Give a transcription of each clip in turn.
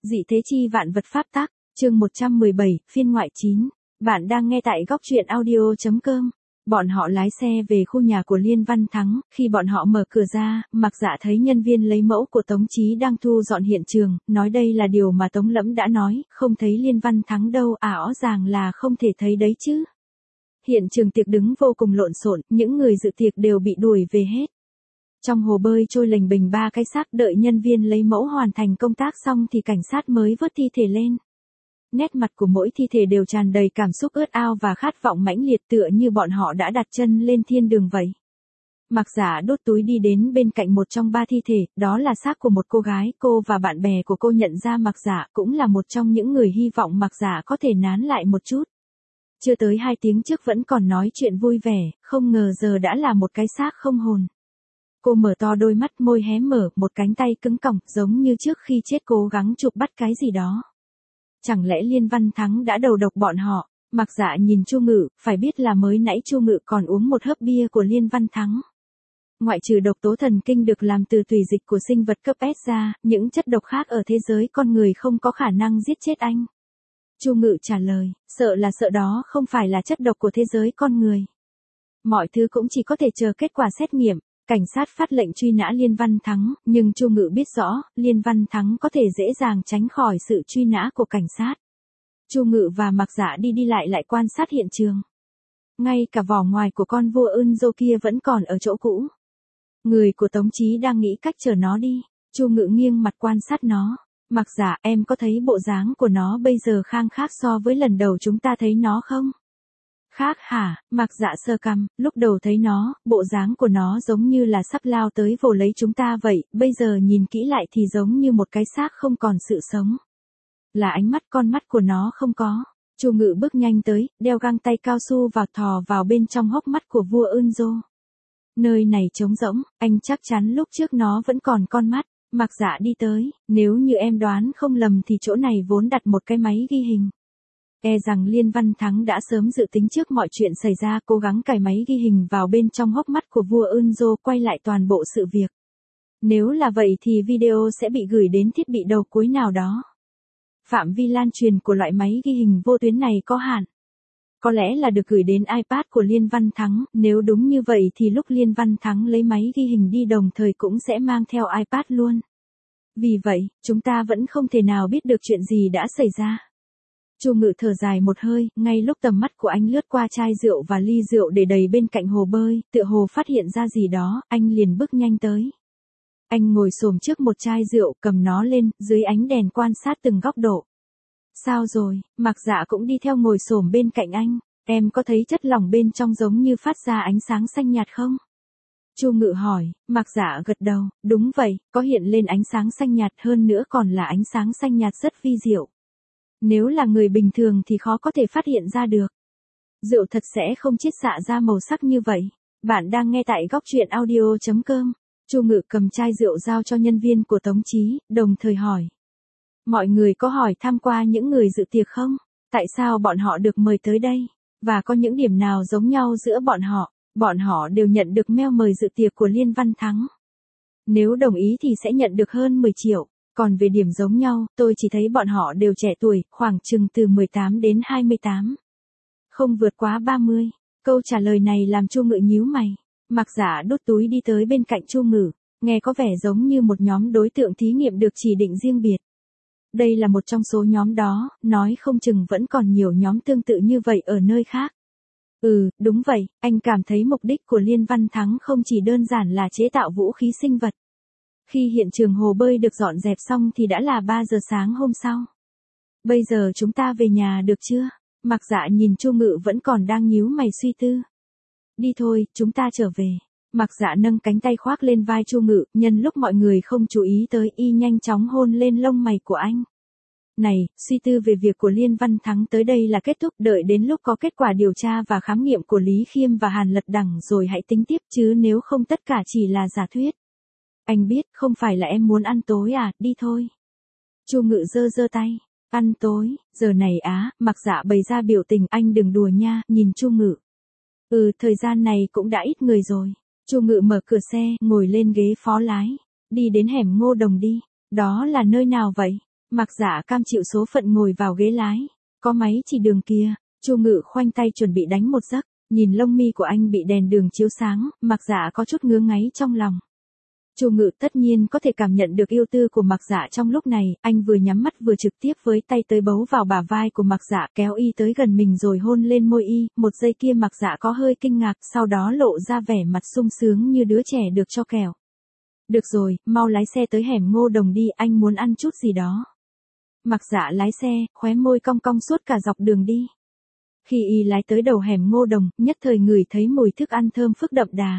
Dị thế chi vạn vật pháp tắc, chương 117, phiên ngoại 9. Bạn đang nghe tại góc truyện audio.com. Bọn họ lái xe về khu nhà của Liên Văn Thắng, khi bọn họ mở cửa ra, Mạc Dạ thấy nhân viên lấy mẫu của Tống Chí đang thu dọn hiện trường, nói đây là điều mà Tống Lẫm đã nói, không thấy Liên Văn Thắng đâu, rõ ràng là không thể thấy đấy chứ. Hiện trường tiệc đứng vô cùng lộn xộn, những người dự tiệc đều bị đuổi về hết. Trong hồ bơi trôi lềnh bềnh 3 cái xác, đợi nhân viên lấy mẫu hoàn thành công tác xong thì cảnh sát mới vớt thi thể lên. Nét mặt của mỗi thi thể đều tràn đầy cảm xúc ước ao và khát vọng mãnh liệt, tựa như bọn họ đã đặt chân lên thiên đường vậy. Mạc Dạ đốt túi đi đến bên cạnh một trong 3 thi thể, đó là xác của một cô gái, cô và bạn bè của cô nhận ra Mạc Dạ cũng là một trong những người hy vọng Mạc Dạ có thể nán lại một chút. Chưa tới 2 tiếng trước vẫn còn nói chuyện vui vẻ, không ngờ giờ đã là một cái xác không hồn. Cô mở to đôi mắt, môi hé mở, một cánh tay cứng còng, giống như trước khi chết cố gắng chụp bắt cái gì đó. Chẳng lẽ Liên Văn Thắng đã đầu độc bọn họ? Mạc Dạ nhìn Chu Ngự, phải biết là mới nãy Chu Ngự còn uống một hớp bia của Liên Văn Thắng. Ngoại trừ độc tố thần kinh được làm từ tùy dịch của sinh vật cấp S ra, những chất độc khác ở thế giới con người không có khả năng giết chết anh. Chu Ngự trả lời, sợ đó không phải là chất độc của thế giới con người. Mọi thứ cũng chỉ có thể chờ kết quả xét nghiệm. Cảnh sát phát lệnh truy nã Liên Văn Thắng, nhưng Chu Ngự biết rõ, Liên Văn Thắng có thể dễ dàng tránh khỏi sự truy nã của cảnh sát. Chu Ngự và Mạc Dạ đi lại quan sát hiện trường. Ngay cả vỏ ngoài của con vua Ưn-dô kia vẫn còn ở chỗ cũ. Người của Tống Chí đang nghĩ cách chở nó đi. Chu Ngự nghiêng mặt quan sát nó. Mạc Dạ, em có thấy bộ dáng của nó bây giờ khác so với lần đầu chúng ta thấy nó không? Khác hả? Mạc Dạ sờ cằm, lúc đầu thấy nó, bộ dáng của nó giống như là sắp lao tới vồ lấy chúng ta vậy, bây giờ nhìn kỹ lại thì giống như một cái xác không còn sự sống. Là ánh mắt, con mắt của nó không có. Chu Ngự bước nhanh tới, đeo găng tay cao su vào, thò vào bên trong hốc mắt của vua Ưn-dô. Nơi này trống rỗng, anh chắc chắn lúc trước nó vẫn còn con mắt. Mạc Dạ đi tới, nếu như em đoán không lầm thì chỗ này vốn đặt một cái máy ghi hình. E rằng Liên Văn Thắng đã sớm dự tính trước mọi chuyện xảy ra, cố gắng cài máy ghi hình vào bên trong hốc mắt của vua Ưn-dô, quay lại toàn bộ sự việc. Nếu là vậy thì video sẽ bị gửi đến thiết bị đầu cuối nào đó. Phạm vi lan truyền của loại máy ghi hình vô tuyến này có hạn. Có lẽ là được gửi đến iPad của Liên Văn Thắng, nếu đúng như vậy thì lúc Liên Văn Thắng lấy máy ghi hình đi đồng thời cũng sẽ mang theo iPad luôn. Vì vậy, chúng ta vẫn không thể nào biết được chuyện gì đã xảy ra. Chu Ngự thở dài một hơi, ngay lúc tầm mắt của anh lướt qua chai rượu và ly rượu để đầy bên cạnh hồ bơi, tựa hồ phát hiện ra gì đó, anh liền bước nhanh tới. Anh ngồi xổm trước một chai rượu, cầm nó lên, dưới ánh đèn quan sát từng góc độ. Sao rồi? Mạc Dạ cũng đi theo ngồi xổm bên cạnh anh. Em có thấy chất lỏng bên trong giống như phát ra ánh sáng xanh nhạt không? Chu Ngự hỏi. Mạc Dạ gật đầu, đúng vậy, có hiện lên ánh sáng xanh nhạt, hơn nữa còn là ánh sáng xanh nhạt rất vi diệu. Nếu là người bình thường thì khó có thể phát hiện ra được. Rượu thật sẽ không chiết xạ ra màu sắc như vậy. Bạn đang nghe tại góc truyện audio.com. Chu Ngự cầm chai rượu giao cho nhân viên của Tống Chí, đồng thời hỏi. Mọi người có hỏi thăm qua những người dự tiệc không? Tại sao bọn họ được mời tới đây? Và có những điểm nào giống nhau giữa bọn họ? Bọn họ đều nhận được mail mời dự tiệc của Liên Văn Thắng. Nếu đồng ý thì sẽ nhận được hơn 10 triệu. Còn về điểm giống nhau, tôi chỉ thấy bọn họ đều trẻ tuổi, khoảng chừng từ 18 đến 28. Không vượt quá 30. Câu trả lời này làm Chu Ngự nhíu mày. Mạc Dạ đút túi đi tới bên cạnh Chu Ngự, nghe có vẻ giống như một nhóm đối tượng thí nghiệm được chỉ định riêng biệt. Đây là một trong số nhóm đó, nói không chừng vẫn còn nhiều nhóm tương tự như vậy ở nơi khác. Đúng vậy, anh cảm thấy mục đích của Liên Văn Thắng không chỉ đơn giản là chế tạo vũ khí sinh vật. Khi hiện trường hồ bơi được dọn dẹp xong thì đã là 3 giờ sáng hôm sau. Bây giờ chúng ta về nhà được chưa? Mạc Dạ nhìn Chu Ngự vẫn còn đang nhíu mày suy tư. Đi thôi, chúng ta trở về. Mạc Dạ nâng cánh tay khoác lên vai Chu Ngự, nhân lúc mọi người không chú ý tới, y nhanh chóng hôn lên lông mày của anh. Này, suy tư về việc của Liên Văn Thắng tới đây là kết thúc, đợi đến lúc có kết quả điều tra và khám nghiệm của Lý Khiêm và Hàn Lật Đằng rồi hãy tính tiếp, chứ nếu không tất cả chỉ là giả thuyết. Anh biết, không phải là em muốn ăn tối à, đi thôi. Chu Ngự giơ tay. Ăn tối, giờ này á, Mạc Dạ bày ra biểu tình, anh đừng đùa nha, nhìn Chu Ngự. Thời gian này cũng đã ít người rồi. Chu Ngự mở cửa xe, ngồi lên ghế phó lái. Đi đến hẻm Ngô Đồng đi. Đó là nơi nào vậy? Mạc Dạ cam chịu số phận ngồi vào ghế lái. Có máy chỉ đường kia. Chu Ngự khoanh tay chuẩn bị đánh một giấc. Nhìn lông mi của anh bị đèn đường chiếu sáng, Mạc Dạ có chút ngứa ngáy trong lòng. Chu Ngự tất nhiên có thể cảm nhận được yêu tư của Mạc Dạ trong lúc này, anh vừa nhắm mắt vừa trực tiếp với tay tới bấu vào bả vai của Mạc Dạ, kéo y tới gần mình rồi hôn lên môi y. Một giây kia Mạc Dạ có hơi kinh ngạc, sau đó lộ ra vẻ mặt sung sướng như đứa trẻ được cho kẹo. Được rồi, mau lái xe tới hẻm Ngô Đồng đi, anh muốn ăn chút gì đó. Mạc Dạ lái xe, khóe môi cong cong suốt cả dọc đường đi. Khi y lái tới đầu hẻm Ngô Đồng, nhất thời ngửi thấy mùi thức ăn thơm phức đậm đà.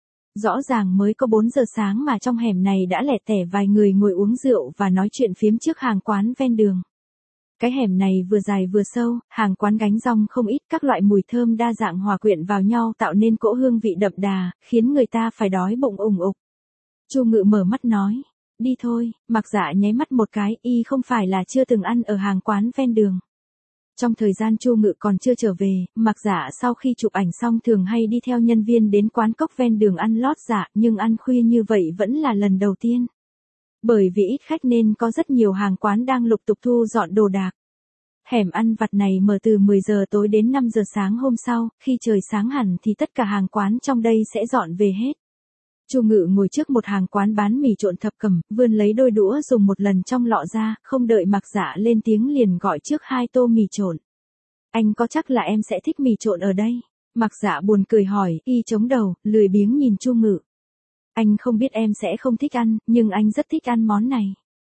Rõ ràng mới có 4 giờ sáng mà trong hẻm này đã lẻ tẻ vài người ngồi uống rượu và nói chuyện phiếm trước hàng quán ven đường. Cái hẻm này vừa dài vừa sâu, hàng quán gánh rong không ít, các loại mùi thơm đa dạng hòa quyện vào nhau tạo nên cỗ hương vị đậm đà, khiến người ta phải đói bụng ủng ục. Chu Ngự mở mắt nói, đi thôi. Mạc Dạ nháy mắt một cái, y không phải là chưa từng ăn ở hàng quán ven đường. Trong thời gian Chu Ngự còn chưa trở về, Mạc Dạ sau khi chụp ảnh xong thường hay đi theo nhân viên đến quán cốc ven đường ăn lót dạ, nhưng ăn khuya như vậy vẫn là lần đầu tiên. Bởi vì ít khách nên có rất nhiều hàng quán đang lục tục thu dọn đồ đạc. Hẻm ăn vặt này mở từ 10 giờ tối đến 5 giờ sáng hôm sau, khi trời sáng hẳn thì tất cả hàng quán trong đây sẽ dọn về hết. Chu Ngự ngồi trước một hàng quán bán mì trộn thập cẩm, vươn lấy đôi đũa dùng một lần trong lọ ra, không đợi Mạc Dạ lên tiếng liền gọi trước 2 tô mì trộn. Anh có chắc là em sẽ thích mì trộn ở đây? Mạc Dạ buồn cười hỏi, y chống đầu, lười biếng nhìn Chu Ngự. Anh không biết em sẽ không thích ăn, nhưng anh rất thích ăn món này.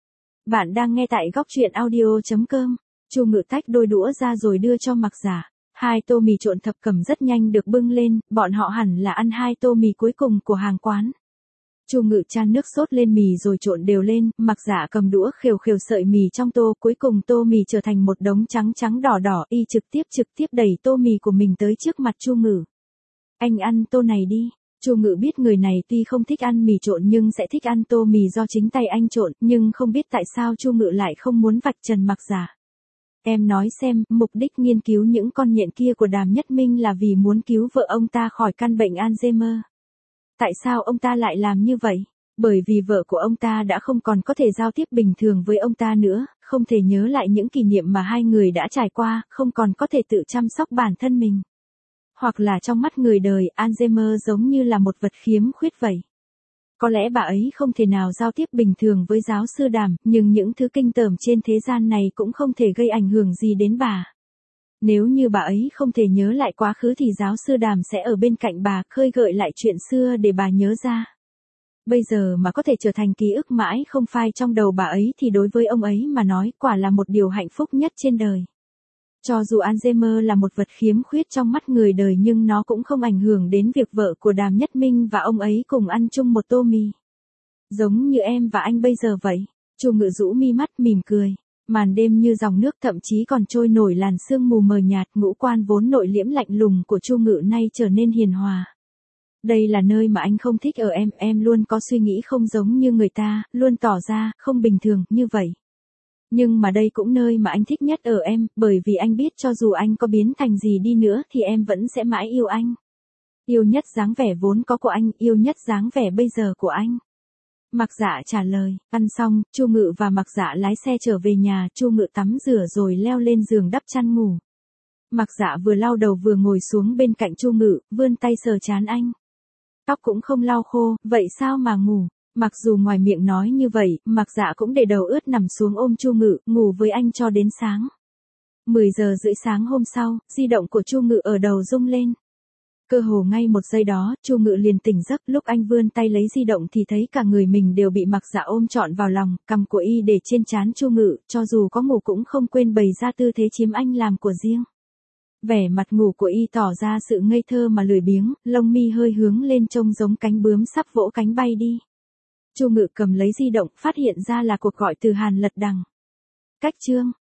Bạn đang nghe tại góc truyện audio.com. Chu Ngự tách đôi đũa ra rồi đưa cho Mạc Dạ. 2 tô mì trộn thập cẩm rất nhanh được bưng lên, bọn họ hẳn là ăn 2 tô mì cuối cùng của hàng quán. Chu Ngự chan nước sốt lên mì rồi trộn đều lên, Mạc Dạ cầm đũa khều khều sợi mì trong tô, cuối cùng tô mì trở thành một đống trắng trắng đỏ đỏ, y trực tiếp đẩy tô mì của mình tới trước mặt Chu Ngự. Anh ăn tô này đi. Chu Ngự biết người này tuy không thích ăn mì trộn nhưng sẽ thích ăn tô mì do chính tay anh trộn, nhưng không biết tại sao Chu Ngự lại không muốn vạch trần Mạc Dạ. Em nói xem, mục đích nghiên cứu những con nhện kia của Đàm Nhất Minh là vì muốn cứu vợ ông ta khỏi căn bệnh Alzheimer. Tại sao ông ta lại làm như vậy? Bởi vì vợ của ông ta đã không còn có thể giao tiếp bình thường với ông ta nữa, không thể nhớ lại những kỷ niệm mà hai người đã trải qua, không còn có thể tự chăm sóc bản thân mình. Hoặc là trong mắt người đời, Alzheimer giống như là một vật khiếm khuyết vậy. Có lẽ bà ấy không thể nào giao tiếp bình thường với giáo sư Đàm, nhưng những thứ kinh tởm trên thế gian này cũng không thể gây ảnh hưởng gì đến bà. Nếu như bà ấy không thể nhớ lại quá khứ thì giáo sư Đàm sẽ ở bên cạnh bà, khơi gợi lại chuyện xưa để bà nhớ ra. Bây giờ mà có thể trở thành ký ức mãi không phai trong đầu bà ấy thì đối với ông ấy mà nói quả là một điều hạnh phúc nhất trên đời. Cho dù Alzheimer là một vật khiếm khuyết trong mắt người đời nhưng nó cũng không ảnh hưởng đến việc vợ của Đàm Nhất Minh và ông ấy cùng ăn chung một tô mì. Giống như em và anh bây giờ vậy. Chu Ngự rũ mi mắt mỉm cười. Màn đêm như dòng nước thậm chí còn trôi nổi làn sương mù mờ nhạt, ngũ quan vốn nội liễm lạnh lùng của Chu Ngự nay trở nên hiền hòa. Đây là nơi mà anh không thích ở em luôn có suy nghĩ không giống như người ta, luôn tỏ ra không bình thường như vậy. Nhưng mà đây cũng nơi mà anh thích nhất ở em, bởi vì anh biết cho dù anh có biến thành gì đi nữa thì em vẫn sẽ mãi yêu anh. Yêu nhất dáng vẻ vốn có của anh, yêu nhất dáng vẻ bây giờ của anh. Mạc Dạ trả lời. Ăn xong, Chu Ngự và Mạc Dạ lái xe trở về nhà, Chu Ngự tắm rửa rồi leo lên giường đắp chăn ngủ. Mạc Dạ vừa lau đầu vừa ngồi xuống bên cạnh Chu Ngự, vươn tay sờ trán anh. Tóc cũng không lau khô, vậy sao mà ngủ? Mặc dù ngoài miệng nói như vậy, Mạc Dạ cũng để đầu ướt nằm xuống ôm Chu Ngự, ngủ với anh cho đến sáng. 10 giờ rưỡi sáng hôm sau, di động của Chu Ngự ở đầu rung lên. Cơ hồ ngay một giây đó, Chu Ngự liền tỉnh giấc, lúc anh vươn tay lấy di động thì thấy cả người mình đều bị Mạc Dạ ôm trọn vào lòng, cằm của y để trên trán Chu Ngự, cho dù có ngủ cũng không quên bày ra tư thế chiếm anh làm của riêng. Vẻ mặt ngủ của y tỏ ra sự ngây thơ mà lười biếng, lông mi hơi hướng lên trông giống cánh bướm sắp vỗ cánh bay đi. Chu Ngự cầm lấy di động, phát hiện ra là cuộc gọi từ Hàn Lật Đằng. Cách chương